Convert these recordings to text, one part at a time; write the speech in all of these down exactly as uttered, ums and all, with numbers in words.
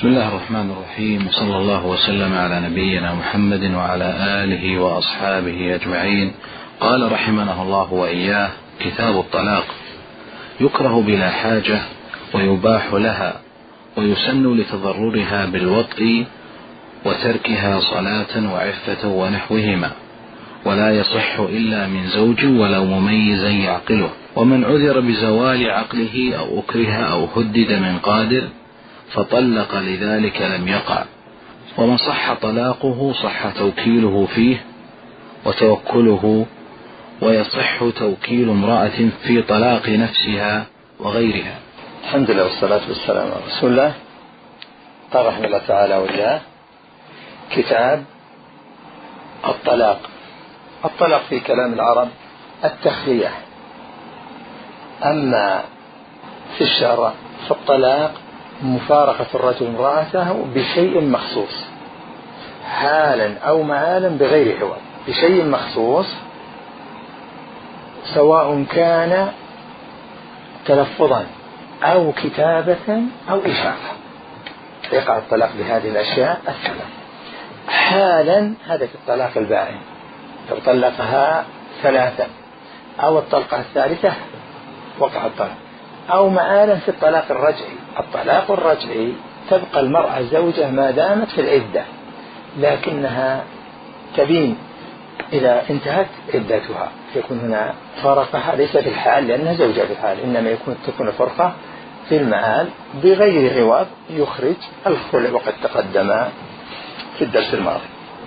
بسم الله الرحمن الرحيم، وصلى الله وسلم على نبينا محمد وعلى آله وأصحابه أجمعين. قال رحمه الله وإياه: كتاب الطلاق. يكره بلا حاجة ويباح لها، ويسن لتضررها بالوطء وتركها صلاة وعفة ونحوهما، ولا يصح إلا من زوج ولو مميزا يعقله، ومن عذر بزوال عقله أو أكره أو هدد من قادر فطلق لذلك لم يقع، ومن صح طلاقه صح توكيله فيه وتوكله، ويصح توكيل امرأة في طلاق نفسها وغيرها. الحمد لله والصلاة والسلام على رسول الله. قال رحمه الله تعالى وإياه: كتاب الطلاق. الطلاق في كلام العرب التخلية، أما في الشرع فالطلاق مفارقة الرجل امرأته بشيء مخصوص، حالا أو معالا بغير عوض، بشيء مخصوص، سواء كان تلفظا أو كتابة أو إشارة. يقع الطلاق بهذه الأشياء الثلاث. حالا هذا في الطلاق البائن، لو طلقها ثلاثة أو الطلقة الثالثة وقع الطلاق، أو معالا في الطلاق الرجعي. الطلاق الرجعي تبقى المرأة زوجة ما دامت في العدة، لكنها تبين إذا انتهت عدتها، يكون هنا فرقها ليس في الحال لأنها زوجة في الحال، إنما يكون تكون فرقة في المعال بغير عوض يخرج الخلع، وقد تقدم في الدرس الماضي.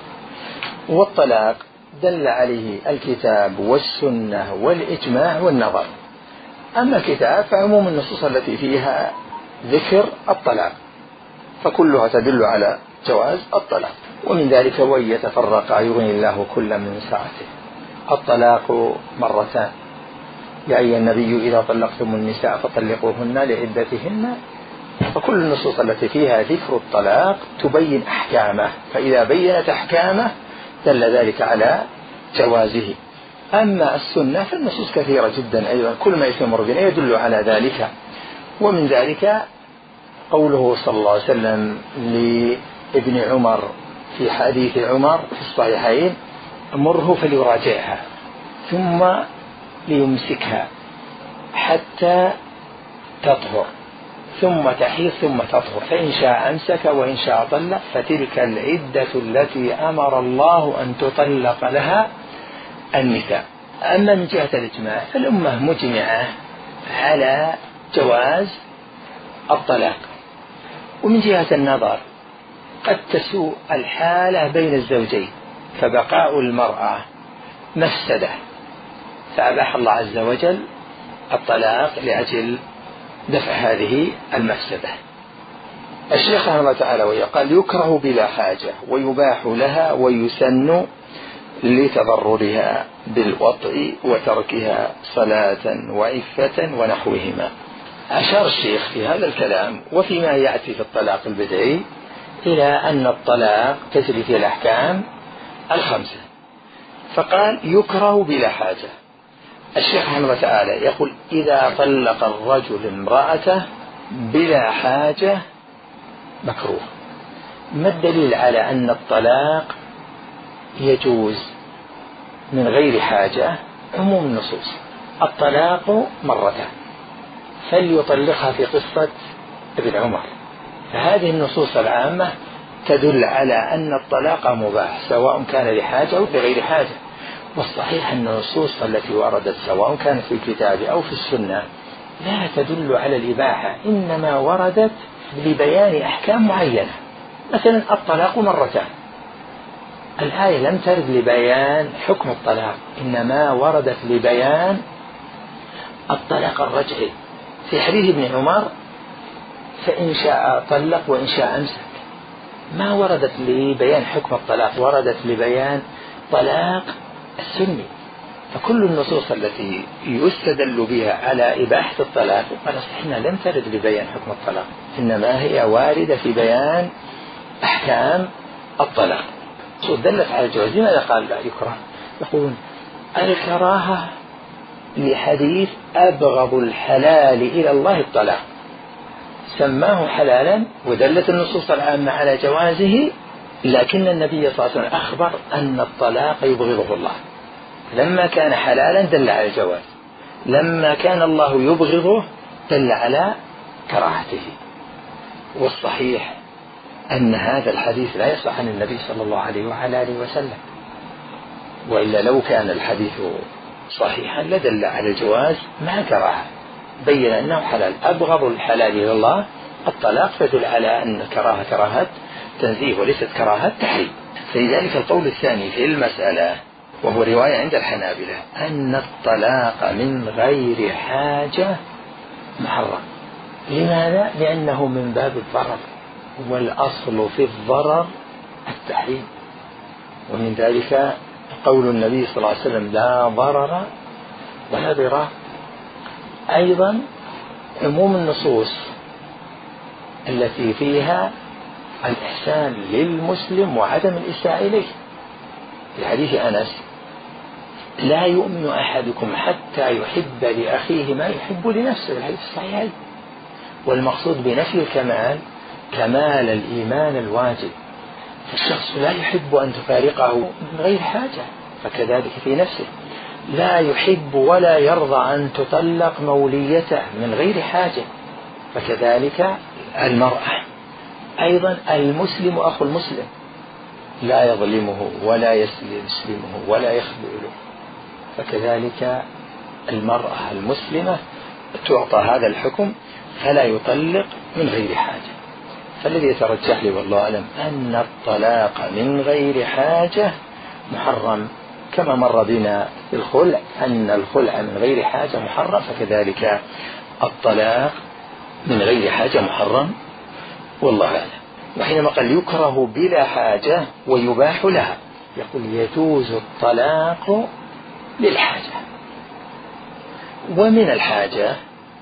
والطلاق دل عليه الكتاب والسنة والإجماع والنظر. أما الكتاب فعموم النصوص التي فيها ذكر الطلاق فكلها تدل على جواز الطلاق، ومن ذلك: وإن يتفرقا يغني الله كلا من سعته. الطلاق مرتان: يا أيها النبي إذا طلقتم النساء فطلقوهن لعدتهن. فكل النصوص التي فيها ذكر الطلاق تبين أحكامه، فإذا بينت أحكامه دل ذلك على جوازه. أما السنة فالنصوص كثيرة جدا أيضا، كل ما يتمر بنا يدل على ذلك. ومن ذلك قوله صلى الله عليه وسلم لابن عمر في حديث عمر في الصحيحين: مره فليراجعها ثم ليمسكها حتى تطهر ثم تحيض ثم تطهر، فإن شاء أمسك وإن شاء طلق، فتلك العدة التي أمر الله أن تطلق لها النساء. أما من جهة الإجماع فالأمة مجمعة على جواز الطلاق. ومن جهة النظر قد تسوء الحالة بين الزوجين، فبقاء المرأة مفسدة، فأباح الله عز وجل الطلاق لأجل دفع هذه المفسدة. الشيخ رحمه الله تعالى ويقال: يكره بلا حاجة ويباح لها ويسن لتضررها بالوطء وتركها صلاة وعفة ونحوهما. أشار الشيخ في هذا الكلام وفيما يأتي في الطلاق البدعي إلى أن الطلاق تجري فيه الأحكام الخمسة، فقال: يكره بلا حاجة. الشيخ رحمه الله تعالى يقول: إذا طلق الرجل امرأته بلا حاجة مكروه. ما الدليل على أن الطلاق يجوز من غير حاجة؟ عموم النصوص: الطلاق مرتان، فليطلقها في قصة ابن عمر. فهذه النصوص العامة تدل على أن الطلاق مباح سواء كان لحاجة أو لغير حاجة. والصحيح أن النصوص التي وردت سواء كانت في الكتاب أو في السنة لا تدل على الإباحة، إنما وردت لبيان أحكام معينة. مثلا الطلاق مرتان، الآية لم ترد لبيان حكم الطلاق، إنما وردت لبيان الطلاق الرجعي. في حديث ابن عمر: فإن شاء طلق وإن شاء أمسك. ما وردت لبيان حكم الطلاق، وردت لبيان طلاق السني. فكل النصوص التي يستدل بها على إباحة الطلاق قال إحنا لم ترد لبيان حكم الطلاق، إنما هي واردة في بيان أحكام الطلاق. دلت على الجواز. لماذا قال لا يكره؟ يقولون الكراهة لحديث: أبغض الحلال إلى الله الطلاق. سماه حلالا ودلت النصوص العامة على جوازه، لكن النبي صلى الله عليه وسلم أخبر أن الطلاق يبغضه الله. لما كان حلالا دل على الجواز، لما كان الله يبغضه دل على كراهته. والصحيح أن هذا الحديث لا يصح عن النبي صلى الله عليه وعلى آله وسلم، وإلا لو كان الحديث صحيحا لدل على الجواز مع كراهة، بين أنه حلال. أبغض الحلال إلى الله الطلاق، فدل على أن كراهة كراهة تنزيه وليست كراهة تحريم. فلذلك القول الثاني في المسألة، وهو رواية عند الحنابلة، أن الطلاق من غير حاجة محرم. لماذا؟ لأنه من باب الضرر، والأصل في الضرر التحريم. ومن ذلك قول النبي صلى الله عليه وسلم لا ضرر ولا ضرار. أيضا عموم النصوص التي فيها الإحسان للمسلم وعدم الإساءة إليه. في حديث أنس لا يؤمن أحدكم حتى يحب لأخيه ما يحب لنفسه، الحديث الصحيح. والمقصود بنفي الكمال كمال الإيمان الواجب، فالشخص لا يحب أن تفارقه من غير حاجة، فكذلك في نفسه لا يحب ولا يرضى أن تطلق موليته من غير حاجة، فكذلك المرأة. أيضا المسلم أخو المسلم لا يظلمه ولا يسلمه ولا يخذله، فكذلك المرأة المسلمة تعطى هذا الحكم فلا يطلق من غير حاجة. فالذي يترجح لي والله أعلم أن الطلاق من غير حاجة محرم، كما مر بنا الخلع أن الخلع من غير حاجة محرم، فكذلك الطلاق من غير حاجة محرم والله أعلم. وحينما قال يكره بلا حاجة ويباح لها، يقول يجوز الطلاق للحاجة. ومن الحاجة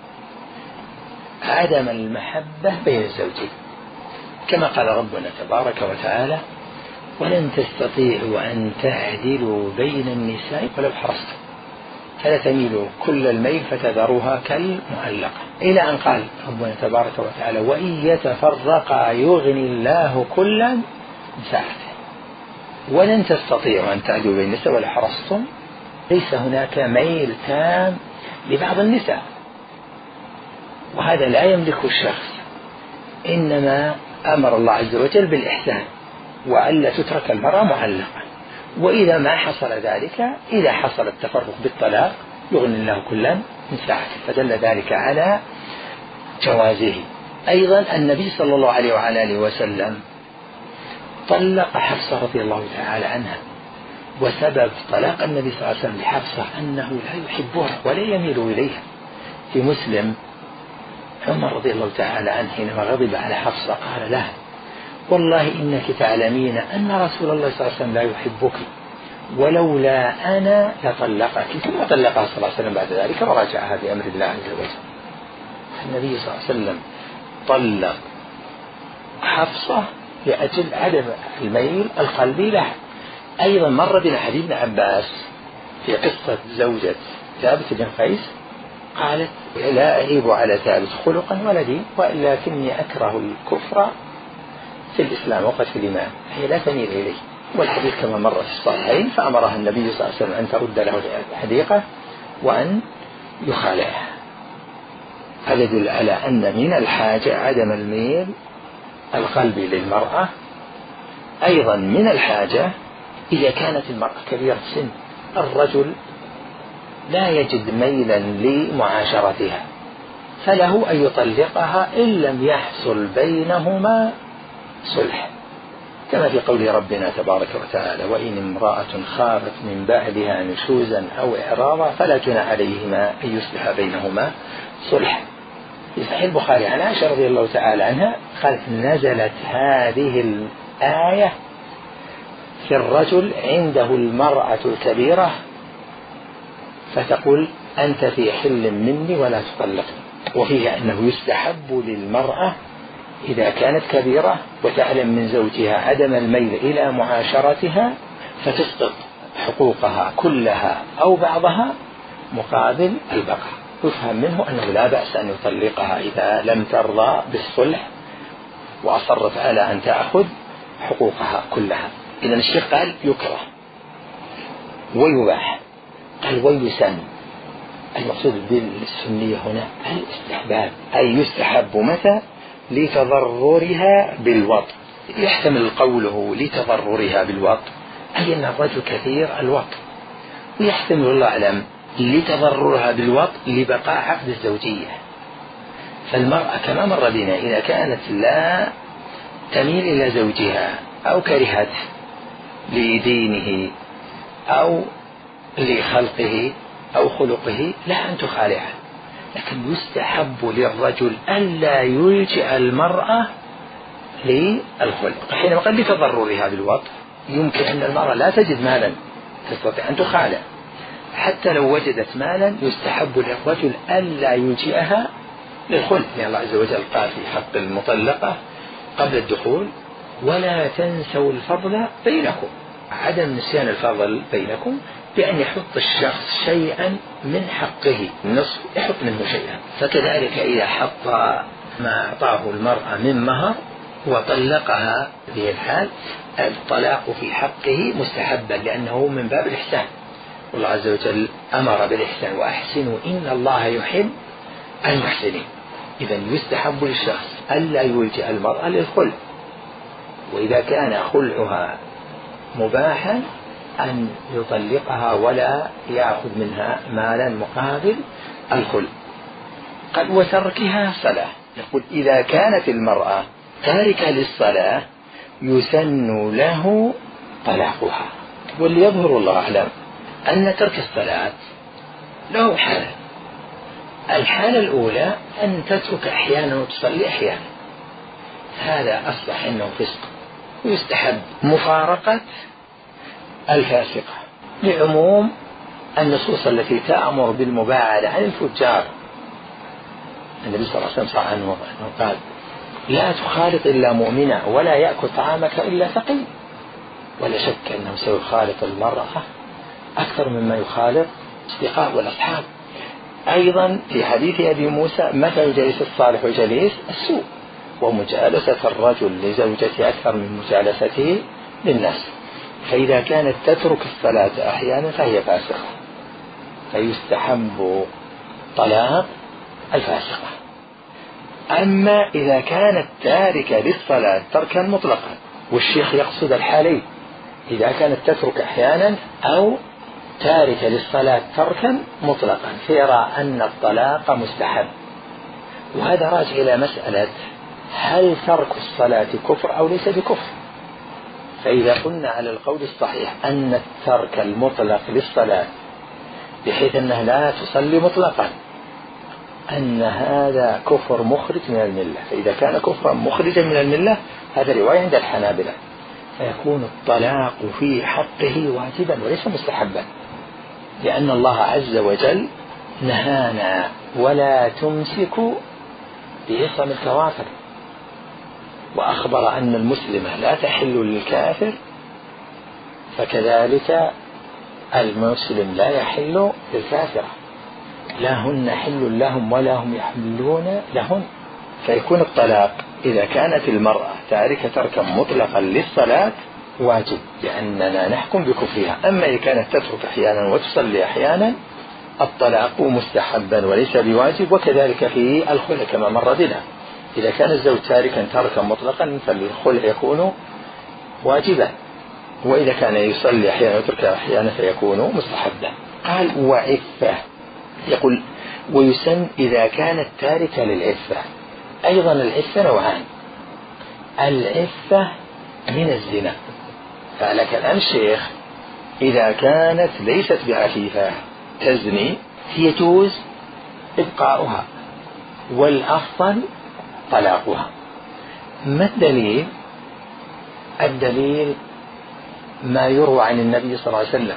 عدم المحبة بين الزوجين، كما قال ربنا تبارك وتعالى ولن تستطيعوا أن تعدلوا بين النساء ولو حرصتم فلا تميلوا كل الميل فتذروها كالمعلقة، إلى أن قال ربنا تبارك وتعالى وإن يتفرقا يغني الله كلا من سعته. ولن تستطيعوا أن تعدلوا بين النساء ولو حرصتم، ليس هناك ميل تام لبعض النساء، وهذا لا يملك الشخص، إنما أمر الله عز وجل بالإحسان وألا تترك المرأة معلقة. وإذا ما حصل ذلك، إذا حصل التفرق بالطلاق يغني الله كلا من سعته، فدل ذلك على جوازه. أيضا النبي صلى الله عليه وعلى آله وسلم طلق حفصة رضي الله تعالى عنها، وسبب طلاق النبي صلى الله عليه وسلم لحفصة أنه لا يحبها ولا يميل إليها. في مسلم عمر رضي الله تعالى عنه حينما غضب على حفصة قال لها والله إنك تعلمين أن رسول الله صلى الله عليه وسلم لا يحبك، ولولا أنا لطلقك. ثم طلقها صلى الله عليه وسلم بعد ذلك وراجعها بأمر الله عز وجل. النبي صلى الله عليه وسلم طلق حفصة لأجل عدم الميل القلبي لها. أيضا مر بنا حديث ابن عباس في قصة زوجة ثابت بن قيس، قالت لا أعيب على ثابت خلقا ولا دين ولكني أكره الكفر في الإسلام وقد في الإيمان، هي لا تميل إليه. والحديث كما مر في الصحيحين، فأمرها النبي صلى الله عليه وسلم أن ترد له الحديقة وأن يخالعها. هذا يدل على أن من الحاجة عدم الميل القلبي للمرأة. أيضا من الحاجة إذا كانت المرأة كبيرة السن، الرجل لا يجد ميلا لمعاشرتها، فله أن يطلقها إن لم يحصل بينهما صلح، كما في قول ربنا تبارك وتعالى وإن امرأة خافت من بعدها نشوزا أو إعراضا فلا جناح عليهما أن يصلح بينهما صلح. في صحيح البخاري عن عائشة رضي الله تعالى عنها قالت نزلت هذه الآية في الرجل عنده المرأة الكبيرة فتقول أنت في حل مني ولا تطلقني، وفيه أنه يستحب للمرأة إذا كانت كبيرة وتعلم من زوجها عدم الميل إلى معاشرتها فتسقط حقوقها كلها أو بعضها مقابل البقاء، يفهم منه أنه لا بأس أن يطلقها إذا لم ترضى بالصلح وأصرت على أن تأخذ حقوقها كلها. إذن الشيخ قال يكره ويباح، قال ويسن. المقصود بالسنية هنا الاستحباب، أي يستحب متى؟ لتضررها بالوطء. يحتمل قوله لتضررها بالوطء أي أن الرجل كثير الوطء، ويحتمل الله أعلم لتضررها بالوطء لبقاء عقد الزوجية. فالمرأة كما مر بنا إذا كانت لا تميل إلى زوجها أو كرهته لدينه أو لخلقه أو خلقه لا أن تخالعه، لكن يستحب للرجل ألا يلجئ المرأة للخلق. حينما قال لتضررها بالوطء يمكن أن المرأة لا تجد مالا تستطيع أن تخالع، حتى لو وجدت مالا يستحب للرجل ألا يلجئها للخلق، لأن الله عز وجل قال في حق المطلقة قبل الدخول ولا تنسوا الفضل بينكم، عدم نسيان الفضل بينكم بأن يحط الشخص شيئا من حقه، النصف يحط منه شيئا. فكذلك إذا حط ما أعطاه المرأة من مهر وطلقها في الحال الطلاق في حقه مستحبا لأنه من باب الإحسان، والله عز وجل أمر بالإحسان وأحسنوا إن الله يحب المحسنين. إذن يستحب للشخص ألا يلجئ المرأة للخلع، وإذا كان خلعها مباحا أن يطلقها ولا يأخذ منها مالا مقابل الخلع. قال وتركها صلاة، يقول إذا كانت المرأة تاركة للصلاة يسن له طلاقها. وليظهر الله أعلم أن ترك الصلاة له حالة. الحالة الأولى أن تترك أحيانا وتصلي أحيانا، هذا أصبح أنه فسق، ويستحب مفارقة الفاسقة لعموم النصوص التي تأمر بالمباعدة عن الفجار. النبي صلى الله عليه وسلم صح عنه قال لا تخالط إلا مؤمنا ولا يأكل طعامك إلا تقي، ولا شك أنه سيخالط المرأة أكثر مما يخالط أصدقاء والأصحاب. أيضا في حديث أبي موسى مثل جليس الصالح وجليس السوء، ومجالسة الرجل لزوجته أكثر من مجالسته للناس. فإذا كانت تترك الصلاة أحيانا فهي فاسقة، فيستحب طلاق الفاسقة. أما إذا كانت تاركة للصلاة تركا مطلقا، والشيخ يقصد الحالين، إذا كانت تترك أحيانا أو تاركة للصلاة تركا مطلقا فيرى أن الطلاق مستحب. وهذا راجع إلى مسألة هل ترك الصلاة كفر أو ليس بكفر. فإذا قلنا على القول الصحيح أن الترك المطلق للصلاة بحيث أنها لا تصلي مطلقا أن هذا كفر مخرج من الملة، فإذا كان كفرا مخرجا من الملة هذا رواية عند الحنابلة، فيكون الطلاق في حقه واجبا وليس مستحبا، لأن الله عز وجل نهانا ولا تمسكوا بعصم الكوافر، وأخبر أن المسلمة لا تحل للكافر، فكذلك المسلم لا يحل للكافرة، لا هن حل لهم ولا هم يحلون لهن. فيكون الطلاق إذا كانت المرأة تاركة تركا مطلقا للصلاة واجب لأننا نحكم بكفرها. أما إذا كانت تترك أحيانا وتصلي أحيانا الطلاق مستحبا وليس بواجب. وكذلك في الخلع كما مر بنا، إذا كان الزوج تاركا تركا مطلقا فالخلع يكون واجبا، وإذا كان يصلي أحيانا ويترك أحيانا فيكون مستحبا. قال وعفة، يقول ويسن إذا كانت تاركة للعفة. أيضا العفة نوعان، العفة من الزنا، فلك الآن الشيخ إذا كانت ليست بعفيفة تزني يجوز إبقاؤها والأفضل طلاقها. ما الدليل؟ الدليل ما يروى عن النبي صلى الله عليه وسلم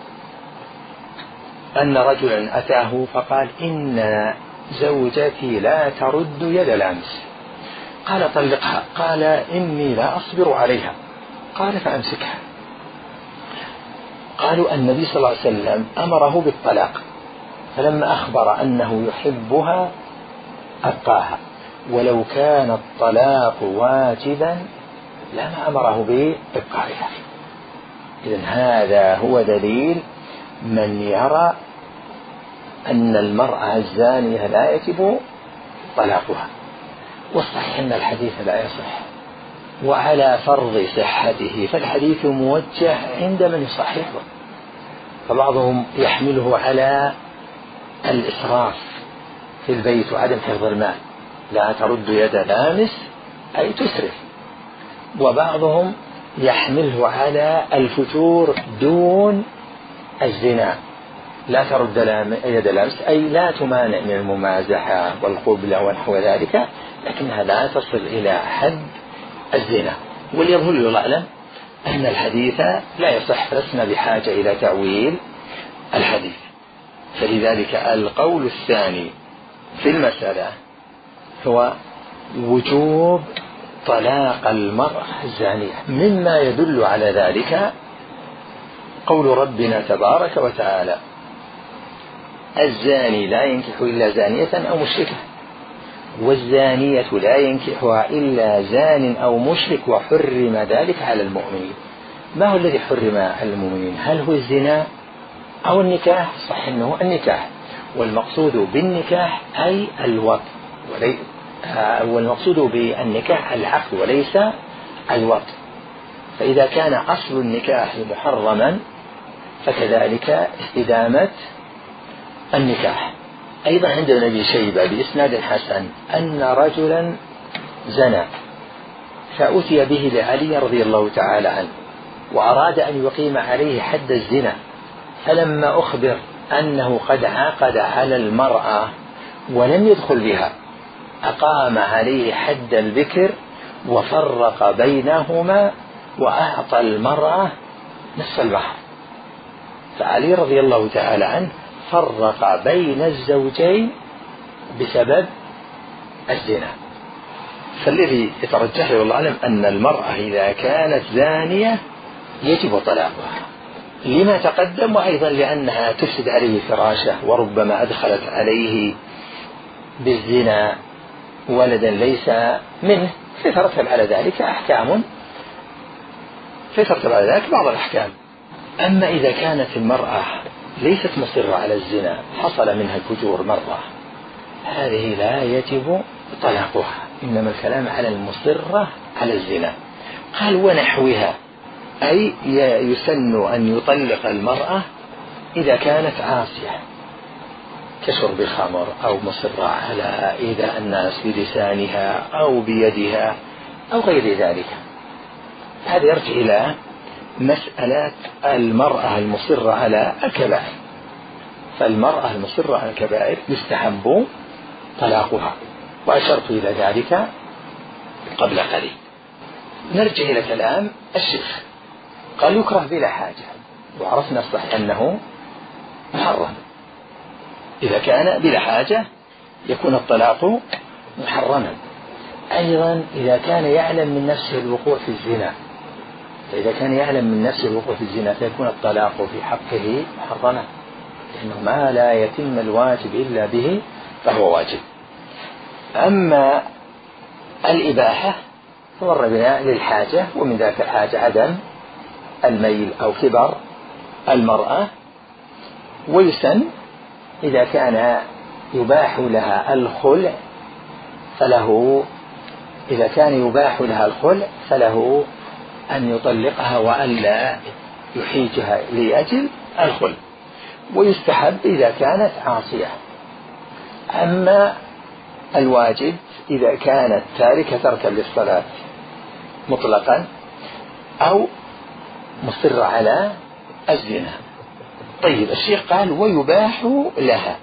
أن رجلا أتاه فقال إن زوجتي لا ترد يد الأمس، قال طلقها، قال إني لا أصبر عليها، قال فأمسكها. قالوا النبي صلى الله عليه وسلم أمره بالطلاق، فلما أخبر أنه يحبها أبقاها، ولو كان الطلاق واجبا لما أمره بإبقائها. إذن هذا هو دليل من يرى أن المرأة الزانية لا يجب طلاقها. والصحيح أن الحديث لا يصح، وعلى فرض صحته فالحديث موجه عند من يصححه، فبعضهم يحمله على الإسراف في البيت وعدم حفظ المال، لا ترد يد لامس أي تسرف، وبعضهم يحمله على الفتور دون الزنا، لا ترد يد لامس أي لا تمانع من الممازحة والقبلة ونحو ذلك، لكنها لا تصل إلى حد الزنا. واليظهر للأعلم أن الحديث لا يصح، فلسنا بحاجة إلى تعويل الحديث. فلذلك القول الثاني في المسألة هو وجوب طلاق المرأة الزانية. مما يدل على ذلك قول ربنا تبارك وتعالى: الزاني لا ينكح إلا زانية أو مشركة، والزانية لا ينكحها إلا زان أو مشرك، وحرم ذلك على المؤمنين. ما هو الذي حرم على المؤمنين؟ هل هو الزنا أو النكاح؟ صح أنه النكاح، والمقصود بالنكاح أي الوطء، ولي... والمقصود بالنكاح العقد وليس الوطء. فإذا كان أصل النكاح محرما فكذلك استدامة النكاح. أيضا عند ابن أبي شيبة بإسناد حسن أن رجلا زنى فأتي به لعلي رضي الله تعالى عنه وأراد أن يقيم عليه حد الزنا، فلما أخبر أنه قد عقد على المرأة ولم يدخل بها أقام عليه حد البكر وفرق بينهما وأعطى المرأة نصف المهر. فعلي رضي الله تعالى عنه فرق بين الزوجين بسبب الزنا. فالذي يترجح له الله أعلم أن المرأة إذا كانت زانية يجب طلاقها لما تقدم، وأيضا لأنها تفسد عليه فراشه، وربما أدخلت عليه بالزنا ولدا ليس منه، فيترتب على ذلك أحكام فيترتب على ذلك بعض الأحكام. أما إذا كانت المرأة ليست مصرة على الزنا، حصل منها الفجور مرة، هذه لا يجب طلاقها، إنما الكلام على المصرة على الزنا. قال ونحوها، أي يسن أن يطلق المرأة إذا كانت عاصية كشرب الخمر أو مصرة على إيذاء الناس بلسانها أو بيدها أو غير ذلك. هذا يرجع إلى مسألة المرأة المصرة على الكبائر، فالمرأة المصرة على الكبائر يستحب طلاقها، وأشرت إلى ذلك قبل قليل. نرجع إلى كلام الشيخ، قال يكره بلا حاجة، وعرفنا الصحيح أنه محرم. إذا كان بلا حاجة يكون الطلاق محرما. أيضا إذا كان يعلم من نفسه الوقوع في الزنا، فإذا كان يعلم من نفسه الوقوع في الزنا فيكون الطلاق في حقه محرما، لأنه ما لا يتم الواجب إلا به فهو واجب. أما الإباحة فمر بنا للحاجة، ومن ذلك الحاجة عدم الميل أو كبر المرأة. ويسن إذا كان يباح لها الخلع فله إذا كان يباح لها الخلع فله أن يطلقها وألا يحيجها لأجل الخلع، ويستحب إذا كانت عاصية. أما الواجب إذا كانت تاركة تركا للصلاة مطلقا أو مصرة على الزنا. طيب الشيخ قال ويباح لها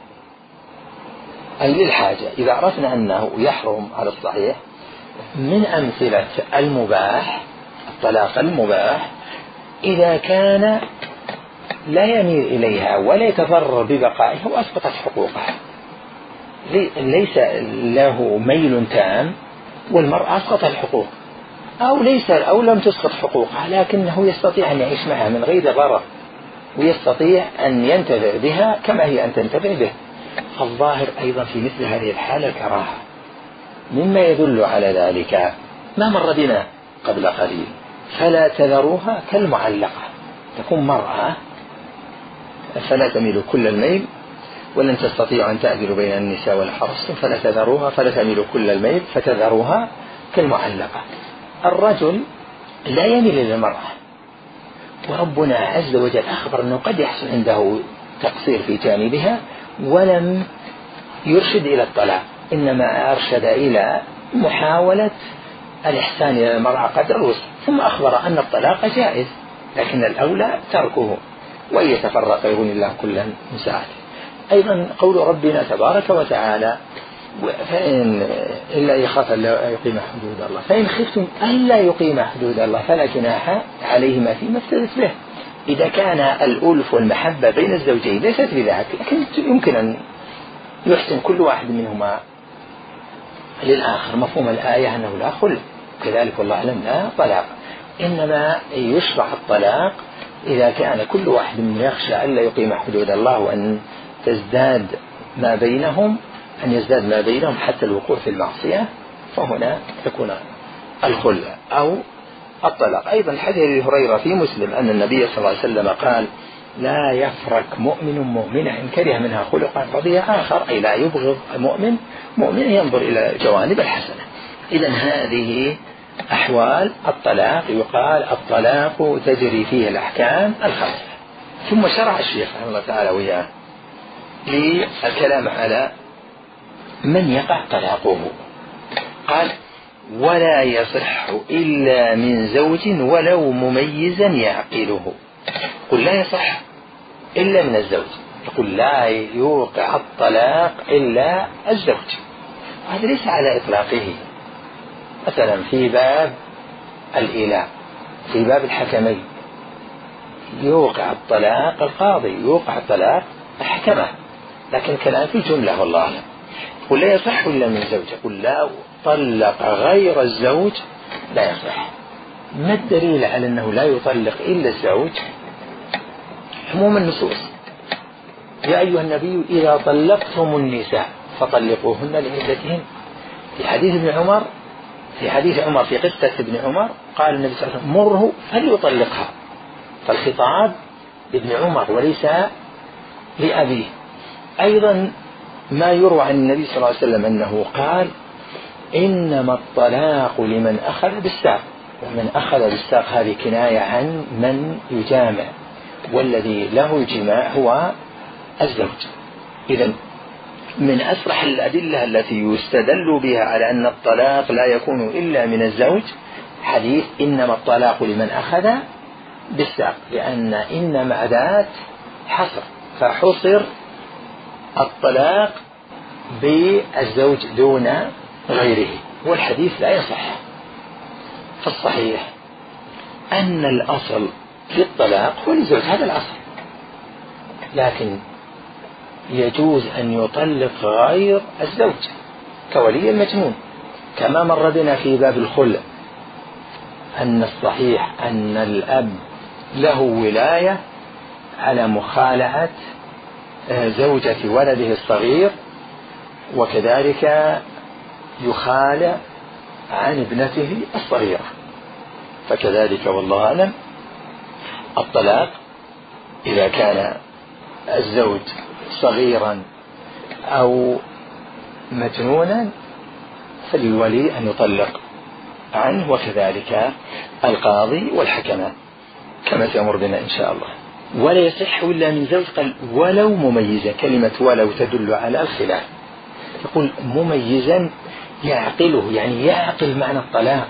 أي للحاجة. إذا عرفنا أنه يحرم على الصحيح من أمثلة المباح الطلاق المباح إذا كان لا يميل إليها ولا يتضرر ببقائها وأسقطت حقوقها، ليس له ميل تام والمرأة أسقط الحقوق، أو ليس أو لم تسقط حقوقها لكنه يستطيع أن يعيش معها من غير ضرر ويستطيع أن ينتفع بها كما هي أن تنتفع به. فالظاهر أيضا في مثل هذه الحالة الكراهة. مما يدل على ذلك ما مر بنا قبل قليل: فلا تذروها كالمعلقة. تكون مرأة فلا تميل كل الميل ولن تستطيعوا أن تعدلوا بين النساء والحرص فلا تذروها فلا تميل كل الميل فتذروها كالمعلقة. الرجل لا يميل إلى المرأة، وربنا عز وجل أخبر أنه قد يحصل عنده تقصير في جانبها ولم يرشد إلى الطلاق، إنما أرشد إلى محاولة الإحسان إلى المرأة قدر الوسع، ثم أخبر أن الطلاق جائز لكن الأولى تركه وإن يتفرق يغني الله كلا من سعته. أيضا قول ربنا تبارك وتعالى: فإن إلا يخاف ألا يقيم حدود الله فإن خفتم ألا يقيم حدود الله فلا جناح عليهما فيما افتدت به. إذا كان الألف والمحبة بين الزوجين ليست بذلك، لكن يمكن أن يحسن كل واحد منهما للآخر. مفهوم الآية أنه لا خلع، كذلك والله أعلم لا طلاق، إنما يشرع الطلاق إذا كان كل واحد منهم يخشى ألا يقيم حدود الله وأن تزداد ما بينهم أن يزداد ما بينهم حتى الوقوع في المعصية، فهنا تكون الخلع أو الطلاق. أيضا حديث أبي هريرة في مسلم أن النبي صلى الله عليه وسلم قال: لا يفرق مؤمن مؤمنة إن كره منها خلقا رضي آخر، أي لا يبغض مؤمن مؤمن ينظر إلى جوانب الحسنة. إذا هذه أحوال الطلاق، يقال الطلاق تجري فيه الأحكام الخمسة. ثم شرع الشيخ رحمه الله تعالى وياه للكلام على من يقع طلاقه. قال: ولا يصح إلا من زوج ولو مميزا يعقله. قل لا يصح إلا من الزوج، يقول لا يوقع الطلاق إلا الزوج. هذا ليس على إطلاقه. مثلا في باب الإيلاء، في باب الحكمين يوقع الطلاق القاضي، يوقع الطلاق الحكمة، لكن كلام في الجملة والله أعلم. قل لا يصح إلا من زوج، قل لا طلق غير الزوج لا يصح. ما الدليل على أنه لا يطلق إلا الزوج؟ عموم النصوص: يا أيها النبي إذا طلقتم النساء فطلقوهن لعدتهن. في حديث ابن عمر في حديث عمر في قصة ابن عمر قال النبي صلى الله عليه وسلم: مره فليطلقها. فالخطاب لابن عمر وليس لأبيه. أيضا ما يروى عن النبي صلى الله عليه وسلم أنه قال: إنما الطلاق لمن أخذ بالساق. ومن أخذ بالساق هذه كناية عن من يجامع، والذي له الجماع هو الزوج. إذن من أصرح الأدلة التي يستدل بها على أن الطلاق لا يكون إلا من الزوج حديث إنما الطلاق لمن أخذ بالساق، لأن إنما أداة حصر، فحصر الطلاق بالزوج دون غيره، والحديث لا يصح. فالصحيح أن الأصل في الطلاق هو الزوج، هذا الأصل، لكن يجوز أن يطلق غير الزوج كولي المجنون، كما مر بنا في باب الخلع أن الصحيح أن الأب له ولاية على مخالعة زوجة ولده الصغير، وكذلك يخالع عن ابنته الصغيرة. فكذلك والله أعلم الطلاق إذا كان الزوج صغيرا أو مجنونا فللولي أن يطلق عنه، وكذلك القاضي والحكمان كما سيمر بنا إن شاء الله. ولا يصح إلا من زوج، قال ولو مميزا. كلمة ولو تدل على الخلاف. يقول مميزا يعقله، يعني يعقل معنى الطلاق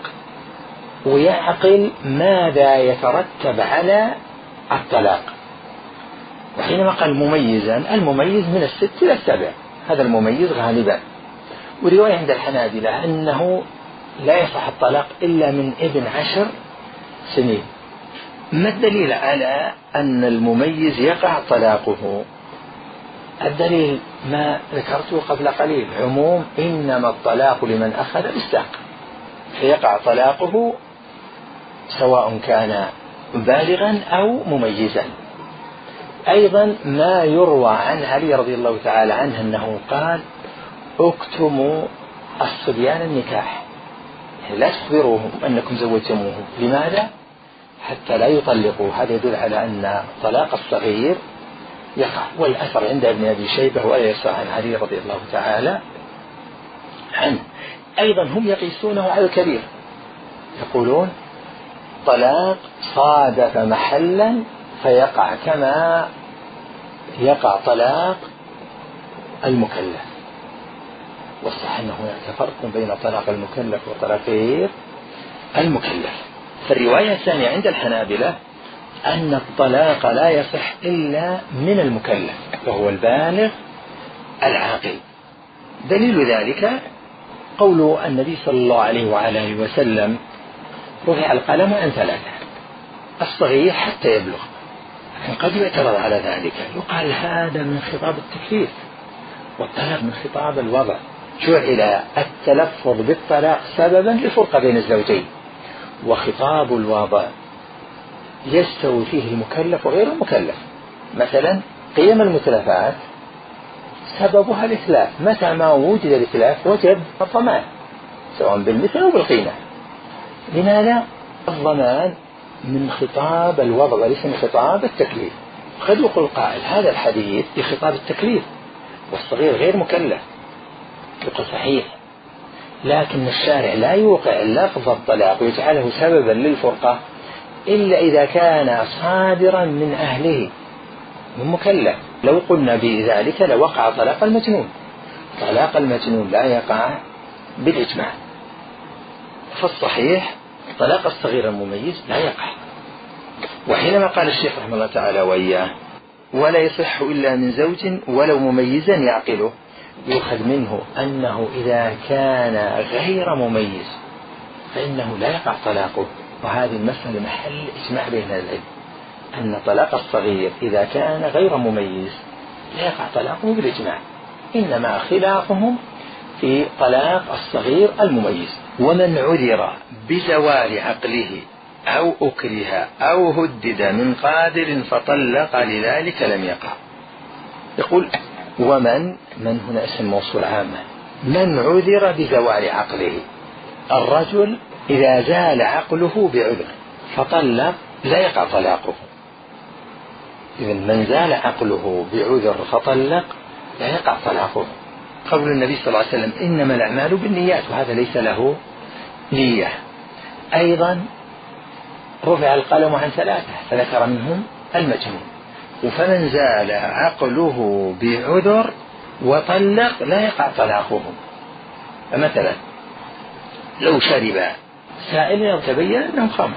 ويعقل ماذا يترتب على الطلاق. وحينما قال مميزا، المميز من الست إلى السبع، هذا المميز غالبا. ورواية عند الحنابلة أنه لا يصح الطلاق إلا من ابن عشر سنين. ما الدليل على أن المميز يقع طلاقه؟ الدليل ما ذكرته قبل قليل، عموم إنما الطلاق لمن أخذ بالساق، فيقع طلاقه سواء كان بالغا أو مميزا. أيضا ما يروى عن علي رضي الله تعالى عنه أنه قال اكتموا الصبيان النكاح، يعني لا تخبروهم أنكم زوجتموهم. لماذا؟ حتى لا يطلقوا. هذا يدل على أن طلاق الصغير يقع. والأثر عند ابن أبي شيبة ولا يصح عن علي رضي الله تعالى عنه. أيضا هم يقيسونه على الكبير، يقولون طلاق صادف محلا فيقع كما يقع طلاق المكلف. والصح أنه هناك فرق بين طلاق المكلف وطلاق غير المكلف. فالرواية الثانية عند الحنابلة أن الطلاق لا يصح إلا من المكلف وهو البالغ العاقل. دليل ذلك قول النبي صلى الله عليه وعلى وسلم رفع القلم عن ثلاثة، الصغير حتى يبلغ. قد يعترض على ذلك، يقال هذا من خطاب التكليف والطلاق من خطاب الوضع. جعل التلفظ بالطلاق سببا للفرقة بين الزوجين، وخطاب الوضع يستوي فيه المكلف وغير المكلف. مثلا قيم المتلفات سببها الإتلاف، متى ما وجد الإتلاف وجب الضمان سواء بالمثل أو بالقيمة. لماذا؟ الضمان من خطاب الوضع وليس من خطاب التكليف. قد يقول قائل هذا الحديث بخطاب التكليف والصغير غير مكلف، يقول صحيح، لكن الشارع لا يوقع لفظ الطلاق ويجعله سببا للفرقة إلا إذا كان صادرا من أهله من مكلف. لو قلنا بذلك لوقع طلاق المجنون. طلاق المجنون لا يقع بالإجماع. فالصحيح طلاق الصغير المميز لا يقع. وحينما قال الشيخ رحمه الله تعالى وإياه ولا يصح إلا من زوج ولو مميزا يعقله، يؤخذ منه أنه إذا كان غير مميز فإنه لا يقع طلاقه. وهذه المسألة محل إجماع بين العلم أن طلاق الصغير إذا كان غير مميز لا يقع طلاقه بالإجماع، إنما خلافهم في طلاق الصغير المميز. ومن عذر بزوال عقله أو أكره أو هدد من قادر فطلق لذلك لم يقع. يقول ومن من هنا اسم موصول عامة، من عذر بزوال عقله. الرجل إذا زال عقله بعذر فطلق لا يقع طلاقه. إذن من زال عقله بعذر فطلق لا يقع طلاقه. قول النبي صلى الله عليه وسلم إنما الأعمال بالنيات، وهذا ليس له نية. أيضا رفع القلم عن ثلاثة فذكر منهم المجنون. فمن زال عقله بعذر وطلق لا يقع طلاقه. فمثلا لو شرب سائل وتبين أنه خمر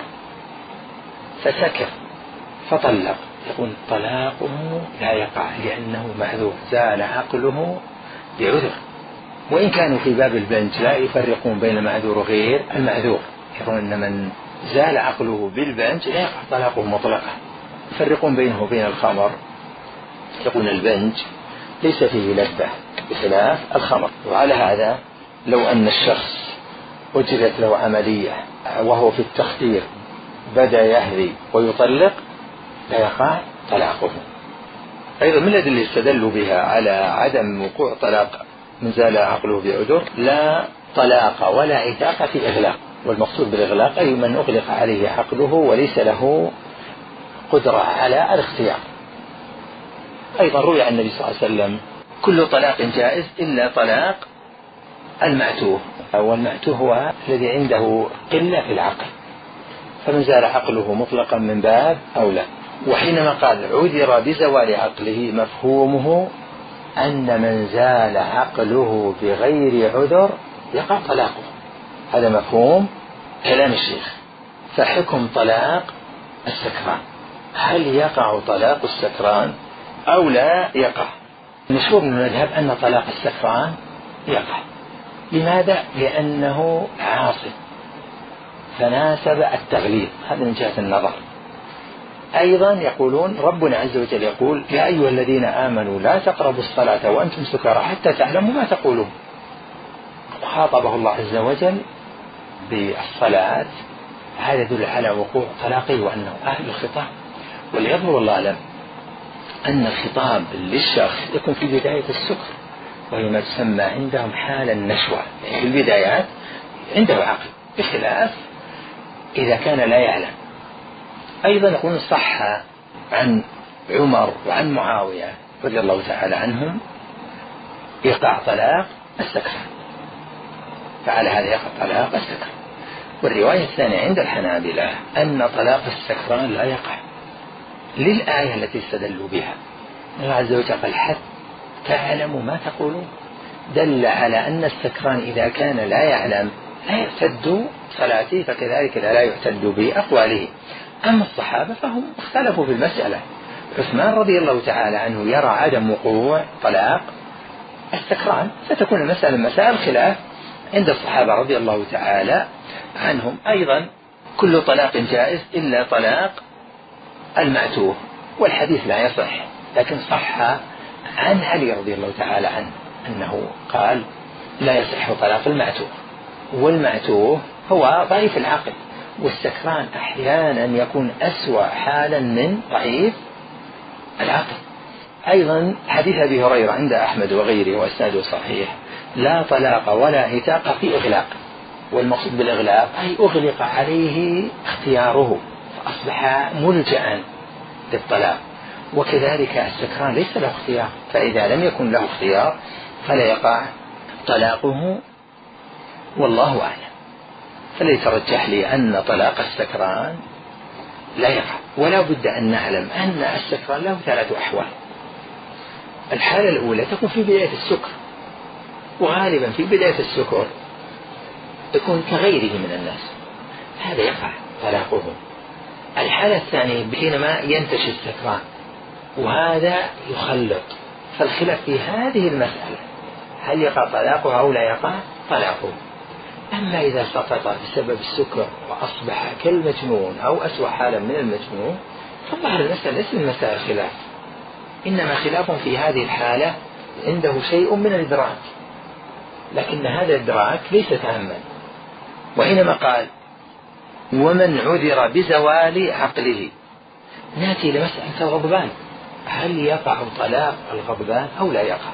فسكر فطلق، يقول طلاقه لا يقع لأنه معذور، زال عقله بعذر. وإن كانوا في باب البنج لا يفرقون بين المعذور وغير المعذور، يقول أن من زال عقله بالبنج لا يقع طلاقه مطلقا. يفرقون بينه وبين الخمر، يقول البنج ليس فيه لذة بخلاف الخمر. وعلى هذا لو أن الشخص أجرت له عملية وهو في التخدير بدأ يهذي ويطلق لا يقع طلاقه. أيضا من الذي استدلوا بها على عدم وقوع طلاق من زال عقله بعذر لا طلاق ولا عتاق في إغلاق. والمقصود بالإغلاق أي من أغلق عليه عقله وليس له قدرة على الاختيار. أيضا روي عن النبي صلى الله عليه وسلم كل طلاق جائز إلا طلاق المعتوه، والمعتوه هو الذي عنده قلة في العقل، فمن زال عقله مطلقا من باب أولى. وحينما قال عذر بزوال عقله مفهومه أن من زال عقله بغير عذر يقع طلاقه. هذا مفهوم كلام الشيخ. فحكم طلاق السكران، هل يقع طلاق السكران أو لا يقع؟ مشهور من المذهب أن طلاق السكران يقع. لماذا؟ لأنه عاصي فناسب التغليظ، هذا من جهة النظر. أيضا يقولون ربنا عز وجل يقول يا أيها الذين آمنوا لا تقربوا الصلاة وأنتم سكارى حتى تعلموا ما تقولون. خاطبه الله عز وجل بالصلاة، هذا يدل على وقوع طلاقه وأنه أهل الخطاب. والعياذ والله أعلم أن الخطاب للشخص يكون في بداية السكر، وهي ما تسمى عندهم حال النشوة، يعني في البدايات عنده عقل، بخلاف إذا كان لا يعلم. أيضا يكون صح عن عمر وعن معاوية رضي الله تعالى عنهم إيقاع طلاق السكران، فعلى هذا يقع طلاق السكران. والرواية الثانية عند الحنابلة أن طلاق السكران لا يقع للآية التي استدلوا بها، الله عز وجل قال حتى تعلموا ما تقولون، دل على أن السكران إذا كان لا يعلم لا يعتد صلاته، فكذلك لا يعتد بأقواله. أما الصحابة فهم اختلفوا في المسألة. عثمان رضي الله تعالى عنه يرى عدم وقوع طلاق السكران، فتكون المسألة مسائل خلاف عند الصحابة رضي الله تعالى عنهم. أيضا كل طلاق جائز إلا طلاق المعتوه، والحديث لا يصح، لكن صح عن علي رضي الله تعالى عنه أنه قال لا يصح طلاق المعتوه، والمعتوه هو ضعيف العقل، والسكران أحيانا يكون أسوأ حالا من ضعيف العقل. أيضا حديث أبي هريرة عند أحمد وغيره وإسناده صحيح لا طلاق ولا عتاق في إغلاق، والمقصود بالإغلاق أي أغلق عليه اختياره فأصبح ملجأ للطلاق. وكذلك السكران ليس له اختيار، فإذا لم يكن له اختيار فلا يقع طلاقه، والله أعلم. فليترجح لي أن طلاق السكران لا يقع، ولا بد أن نعلم أن السكران له ثلاث أحوال. الحالة الأولى تكون في بداية السكر، وغالبا في بداية السكر يكون كغيره من الناس، هذا يقع طلاقه. الحالة الثانية حينما ينتشي السكران، وهذا يخلط، فالخلاف في هذه المسألة هل يقع طلاقه أو لا يقع طلاقه. أما إذا سقط بسبب السكر وأصبح كالمجنون أو أسوأ حالا من المجنون، فظهر المسألة ليس من مسائل خلاف، إنما خلاف في هذه الحالة عنده شيء من الإدراك، لكن هذا الإدراك ليس تاما. وحينما قال ومن عذر بزوال عقله، نأتي لمسألة الغضبان، هل يقع طلاق الغضبان أو لا يقع؟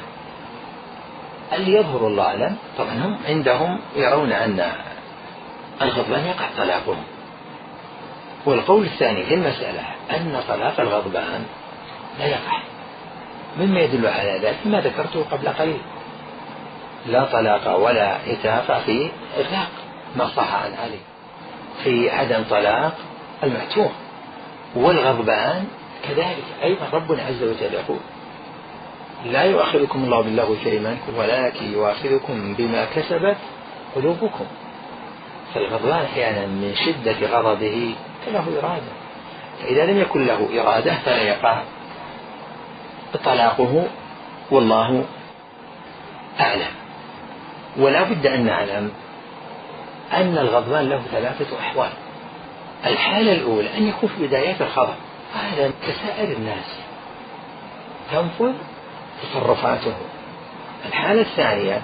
اللي يظهر الله أعلم طبعا هم عندهم يرون أن الغضبان يقع طلاقهم، والقول الثاني في المسألة أن طلاق الغضبان لا يقع، مما يدل على ذلك ما ذكرته قبل قليل، لا طلاق ولا عتاق في إغلاق ما صح عن علي، في عدم طلاق المعتوه. والغضبان كذلك أيضا ربنا عز وجل يقول لا يؤاخذكم الله باللغو في أيمانكم ولكن يؤاخذكم بما كسبت قلوبكم. فالغضبان أحيانا من شدة غضبه له إرادة، فإذا لم يكن له إرادة فلا يقع طلاقه، والله أعلم. ولا بد أن نعلم أن الغضبان له ثلاثة أحوال. الحالة الأولى أن يكون في بدايات الغضب، هذا كسائر الناس تنفذ تصرفاته. الحالة الثانية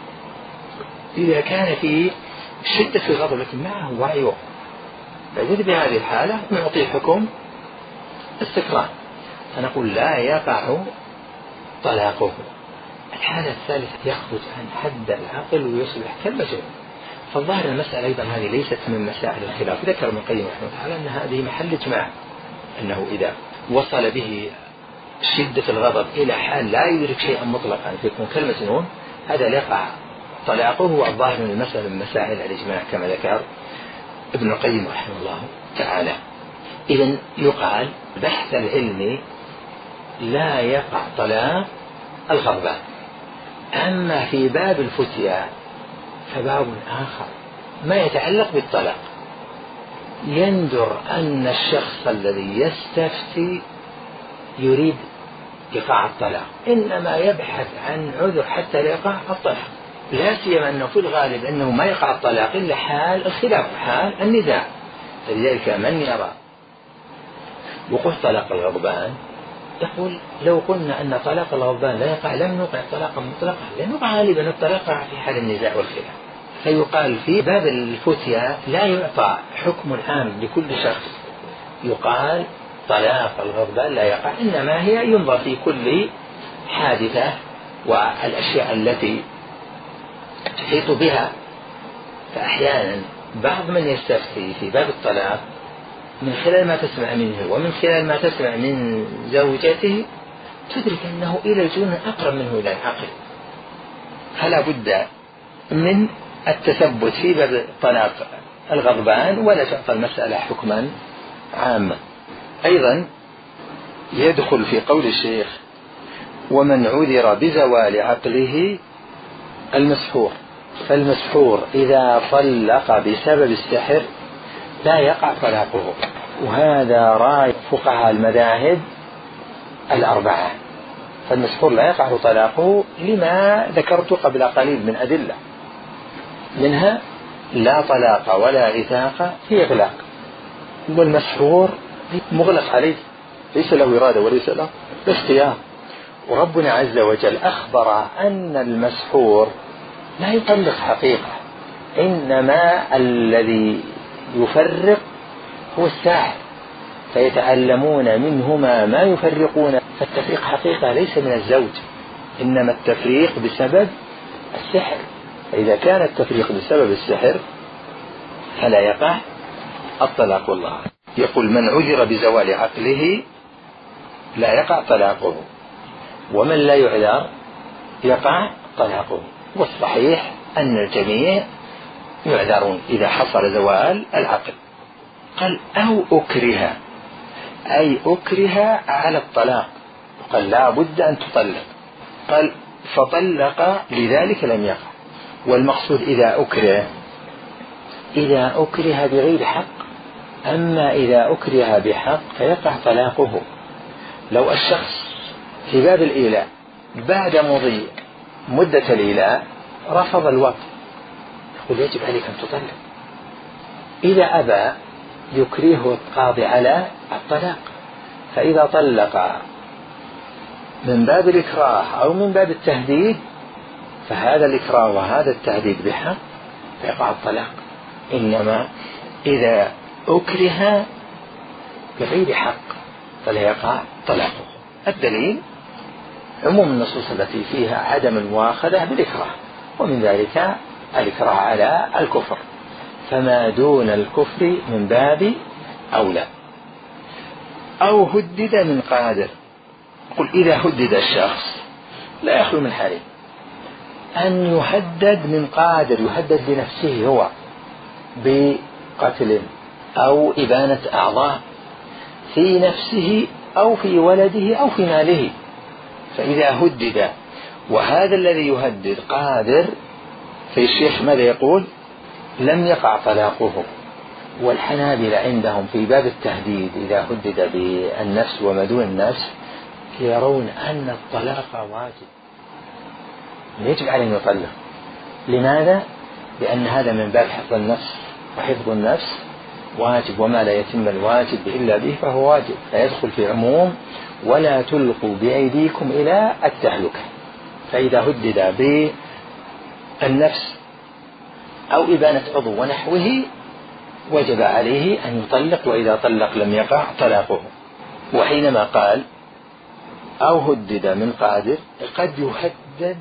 إذا كان في شدة الغضب لكن معه وعي، فإذا بهذه الحالة نعطي حكم السكران، فنقول لا يقع طلاقه. الحالة الثالثة يخرج عن حد العقل ويصبح كالمجنون. فالظاهر المسألة أيضا هذه ليست من مسائل الخلاف، ذكر ابن القيم رحمه الله تعالى أن هذه محل إجماع، أنه إذا وصل به شدة الغضب إلى حال لا يدرك شيئا مطلقا فيكون كالمجنون، هذا يقع طلاقه. والظاهر من المسألة من مسائل الإجماع كما ذكر ابن القيم رحمه الله تعالى. إذن يقال بحث العلم لا يقع طلاق الغضبان. أما في باب الفتيا فباب آخر ما يتعلق بالطلاق، يندر أن الشخص الذي يستفتي يريد إيقاع الطلاق، إنما يبحث عن عذر حتى لا يقع الطلاق، لا سيما أنه في الغالب أنه ما يقع الطلاق إلا حال الخلاف، حال النزاع. فلذلك من يرى وقوع طلاق الغضبان يقول لو قلنا أن طلاق الغضبان لا يقع لم نوقع طلاقا مطلقا، لأنه غالبا الطلاق في حال النزاع والخلاف. فيقال في باب الفتيا لا يعطى حكم عام لكل شخص، يقال طلاق الغضبان لا يقع، إنما هي ينظر في كل حادثة والأشياء التي تحيط بها. فأحيانا بعض من يستفتي في باب الطلاق من خلال ما تسمع منه ومن خلال ما تسمع من زوجته تدرك أنه إلى الجنون أقرب منه إلى العقل، فلا بد من التثبت في باب طلاق الغضبان ولا تعطى المسألة حكما عاما. أيضا يدخل في قول الشيخ ومن عذر بزوال عقله المسحور، فالمسحور إذا طلق بسبب السحر لا يقع طلاقه، وهذا رأي فقهاء المذاهب الأربعة، فالمسحور لا يقع طلاقه لما ذكرت قبل قليل من أدلة، منها لا طلاق ولا إثاق في إغلاق، والمسحور مغلق عليه ليس له إرادة وليس له اختيار. وربنا عز وجل أخبر أن المسحور لا يطلق حقيقة، إنما الذي يفرق هو الساحر، فيتعلمون منهما ما يفرقون، فالتفريق حقيقة ليس من الزوج، إنما التفريق بسبب السحر، فإذا كان التفريق بسبب السحر فلا يقع الطلاق. والله يقول من عذر بزوال عقله لا يقع طلاقه، ومن لا يعذر يقع طلاقه، والصحيح أن الجميع يعذرون إذا حصل زوال العقل. قال أو أكره، أي أكره على الطلاق، قال لا بد أن تطلق، قال فطلق لذلك لم يقع. والمقصود إذا أكره إذا أكره بغير حق، أما إذا أكره بحق فيقع طلاقه. لو الشخص في باب الإيلاء بعد مضي مدة الإيلاء رفض الوطء يقول يجب عليك أن تطلق، إذا أبى يكرهه القاضي على الطلاق، فإذا طلق من باب الإكراه أو من باب التهديد فهذا الإكراه وهذا التهديد بحق فيقع الطلاق، إنما إذا أكره بغير حق فلا يقع طلاقه. الدليل عموم النصوص التي فيها عدم المؤاخذة بالإكراه، ومن ذلك الإكراه على الكفر، فما دون الكفر من باب أولى. أو هدد من قادر، قل إذا هدد الشخص لا يخلو من حالين، أن يهدد من قادر، يهدد بنفسه هو بقتل أو إبانة أعضاء في نفسه أو في ولده أو في ماله، فإذا هدد وهذا الذي يهدد قادر فالشيخ ماذا يقول؟ لم يقع طلاقه. والحنابلة عندهم في باب التهديد إذا هدد بالنفس وما دون النفس يرون أن الطلاق واجب، يجب عليه أن يطلق. لماذا؟ لأن هذا من باب حفظ النفس، وحفظ النفس واجب، وما لا يتم الواجب إلا به فهو واجب، لا يدخل في عموم ولا تلقوا بأيديكم إلى التهلكة. فإذا هدد بالنفس أو إبانة عضو ونحوه وجب عليه أن يطلق، وإذا طلق لم يقع طلاقه. وحينما قال أو هدد من قادر قد يهدد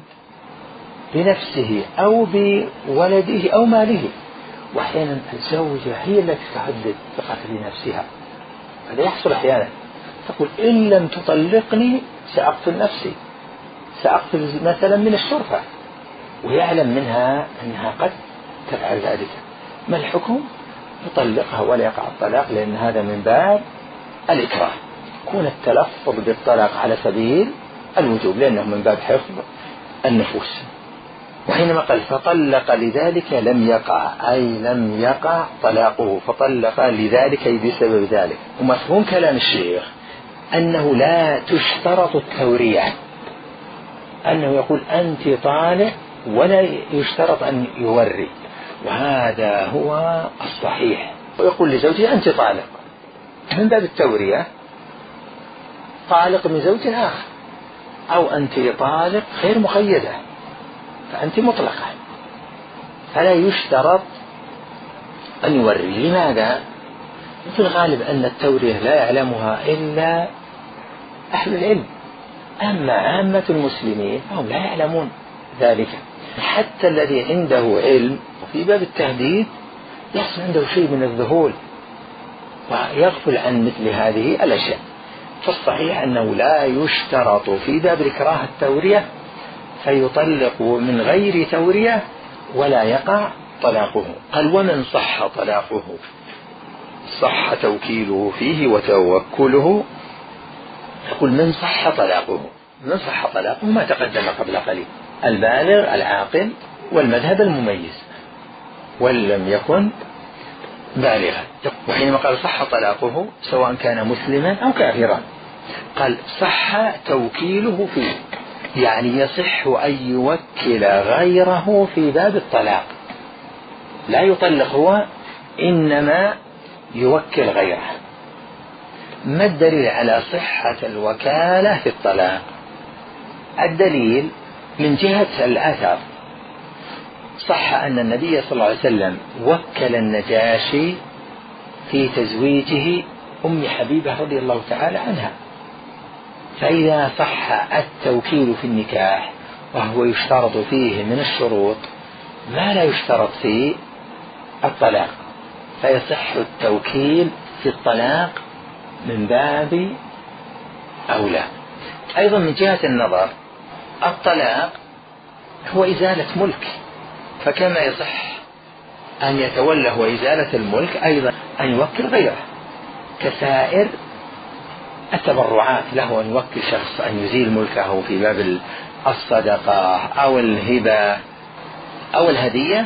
بنفسه أو بولده أو ماله، وأحيانا الزوجة هي التي تهدد بقتل نفسها، هذا يحصل أحيانا، تقول إن لم تطلقني سأقتل نفسي، سأقتل مثلا من الشرفة، ويعلم منها أنها قد تفعل ذلك. ما الحكم؟ يطلقها ولا يقع الطلاق، لأن هذا من باب الإكراه، يكون التلفظ بالطلاق على سبيل الوجوب لأنه من باب حفظ النفوس. وحينما قال فطلق لذلك لم يقع، أي لم يقع طلاقه، فطلق لذلك أي بسبب ذلك. ومفهوم كلام الشيخ أنه لا تشترط التورية، أنه يقول أنت طالق ولا يشترط أن يوري، وهذا هو الصحيح. ويقول لزوجه أنت طالق من باب التورية، طالق من زوج آخر، أو أنت طالق غير مقيدة فأنت مطلقة، فلا يشترط أن يوري. لماذا؟ في الغالب أن التورية لا يعلمها إلا أهل العلم، أما عامة المسلمين هم لا يعلمون ذلك. حتى الذي عنده علم في باب التهديد يحصل عنده شيء من الذهول ويغفل عن مثل هذه الأشياء. فالصحيح أنه لا يشترط في باب الإكراه التورية فيطلق من غير تورية ولا يقع طلاقه. قال ومن صح طلاقه صح توكيله فيه وتوكله. يقول من صح طلاقه، من صح طلاقه ما تقدم قبل قليل، البالغ العاقل والمذهب المميز، ولم يكن بالغا. وحينما قال صح طلاقه سواء كان مسلما أو كافرا قال صح توكيله فيه، يعني يصح أن يوكل غيره في باب الطلاق، لا يطلق هو إنما يوكل غيره. ما الدليل على صحة الوكالة في الطلاق؟ الدليل من جهة الأثر، صح أن النبي صلى الله عليه وسلم وكل النجاشي في تزويجه أم حبيبة رضي الله تعالى عنها، فإذا صح التوكيل في النكاح وهو يشترط فيه من الشروط ما لا يشترط في الطلاق، فيصح التوكيل في الطلاق من باب أولى. أيضا من جهة النظر الطلاق هو إزالة ملك، فكما يصح أن يتولى هو إزالة الملك أيضا أن يوكل غيره، كسائر التبرعات له أن يوكل شخص أن يزيل ملكه في باب الصدقة أو الهبة أو الهدية،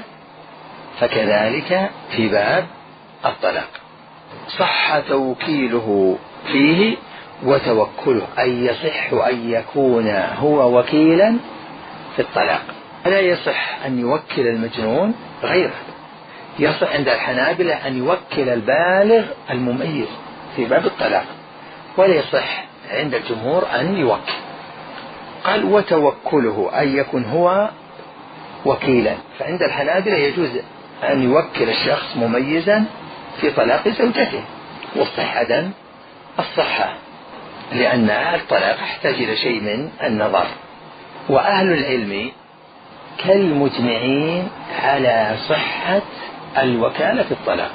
فكذلك في باب الطلاق صح توكيله فيه وتوكله، أي يصح أن يكون هو وكيلا في الطلاق. لا يصح أن يوكل المجنون غيره، يصح عند الحنابلة أن يوكل البالغ المميز في باب الطلاق، ولا يصح عند الجمهور أن يوكل. قال وتوكله أن يكون هو وكيلا، فعند الحنابلة يجوز أن يوكل الشخص مميزا في طلاق زوجته، والصحة الصحة لأن الطلاق يحتاج إلى شيء من النظر. وأهل العلم كالمجمعين على صحة الوكالة في الطلاق،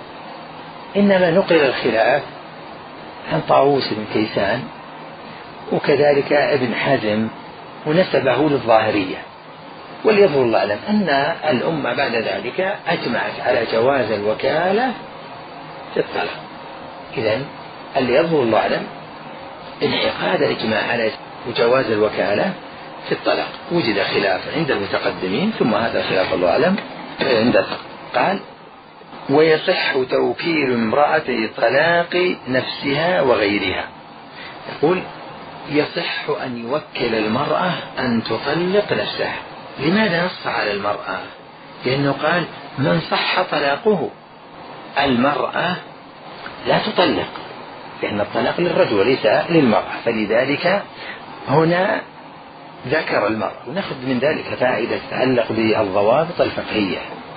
إنما نقل الخلاف عن طاووس بن كيسان وكذلك ابن حزم ونسبه للظاهرية، وليظهر الله أعلم أن الأمة بعد ذلك أجمعت على جواز الوكالة في الطلاق. إذن اللي يظهر الله أعلم انعقاد الإجماع على جواز الوكالة في الطلاق. وجد خلاف عند المتقدمين ثم هذا خلاف الله أعلم عند قال ويصح توكيل امرأة طلاق نفسها وغيرها. يقول يصح أن يوكل المرأة أن تطلق نفسها. لماذا نص على المرأة؟ لأنه قال من صح طلاقه، المرأة لا تطلق لأن الطلاق للرجل وليس للمرأة، فلذلك هنا ذكر المرأة. ونأخذ من ذلك فائدة تتعلق بالضوابط الفقهية.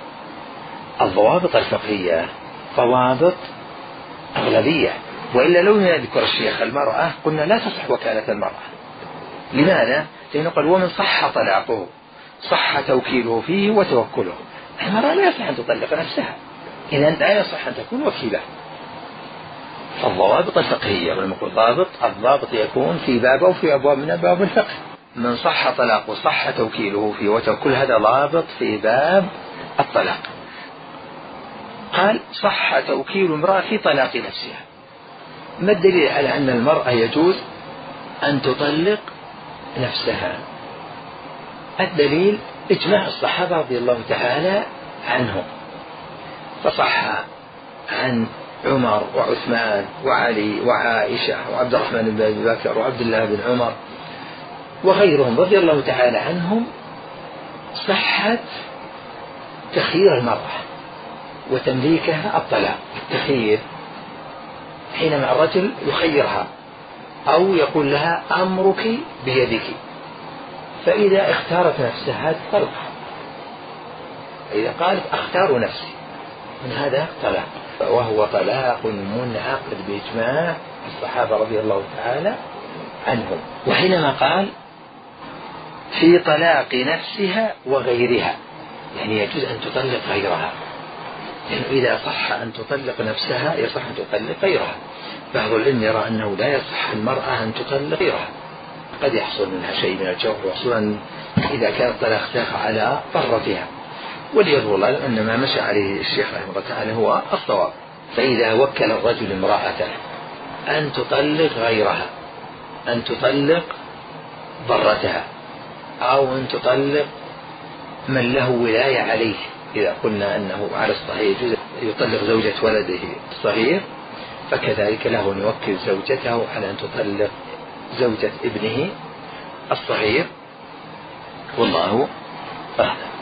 الضوابط الفقهية ضوابط أغلبية، وإلا لو يذكر الشيخ المرأة قلنا لا تصح وكالة المرأة. لماذا؟ لأنه قال ومن صح طلاقه صح توكيله فيه وتوكله. المرأة لا يصح أن تطلق نفسها، إذن لا يصح أن تكون وكيلة. الضوابط الفقهية، ولما نقول ضابط الضابط يكون في باب أو في أبواب من أبواب الفقه. من صح طلاقه صح توكيله فيه وتوكل، هذا ضابط في باب الطلاق. قال صح توكيل امرأة في طلاق نفسها. ما الدليل على أن المرأة يجوز أن تطلق نفسها؟ الدليل إجماع الصحابة رضي الله تعالى عنهم، فصح عن عمر وعثمان وعلي وعائشة وعبد الرحمن بن أبي بكر وعبد الله بن عمر وغيرهم رضي الله تعالى عنهم صحة تخيير المرأة وتمليكها الطلاق. التخيير حينما الرجل يخيرها أو يقول لها أمرك بيدك، فإذا اختارت نفسها طلقها، إذا قالت أختار نفسي من هذا طلاق. وهو طلاق منعقد بإجماع الصحابة رضي الله تعالى عنهم. وحينما قال في طلاق نفسها وغيرها، يعني يجوز أن تطلق غيرها، يعني إذا صح أن تطلق نفسها يصح أن تطلق غيرها. بعض العلم يرى أنه لا يصح المرأة أن تطلق غيرها، قد يحصل منها شيء من الجوع، وخصوصا إذا كان الطلاق تقع على ضرتها. وليظهر لنا أن ما مشى عليه الشيخ رحمه الله تعالى هو الصواب. فإذا وكل الرجل امرأته أن تطلق غيرها، أن تطلق ضرتها، أو أن تطلق من له ولاية عليه، إذا قلنا أنه على الصحيح يجوز يطلق زوجة ولده الصغير، فكذلك له أن يوكل زوجته على أن تطلق زوجة ابنه الصغير، والله أعلم.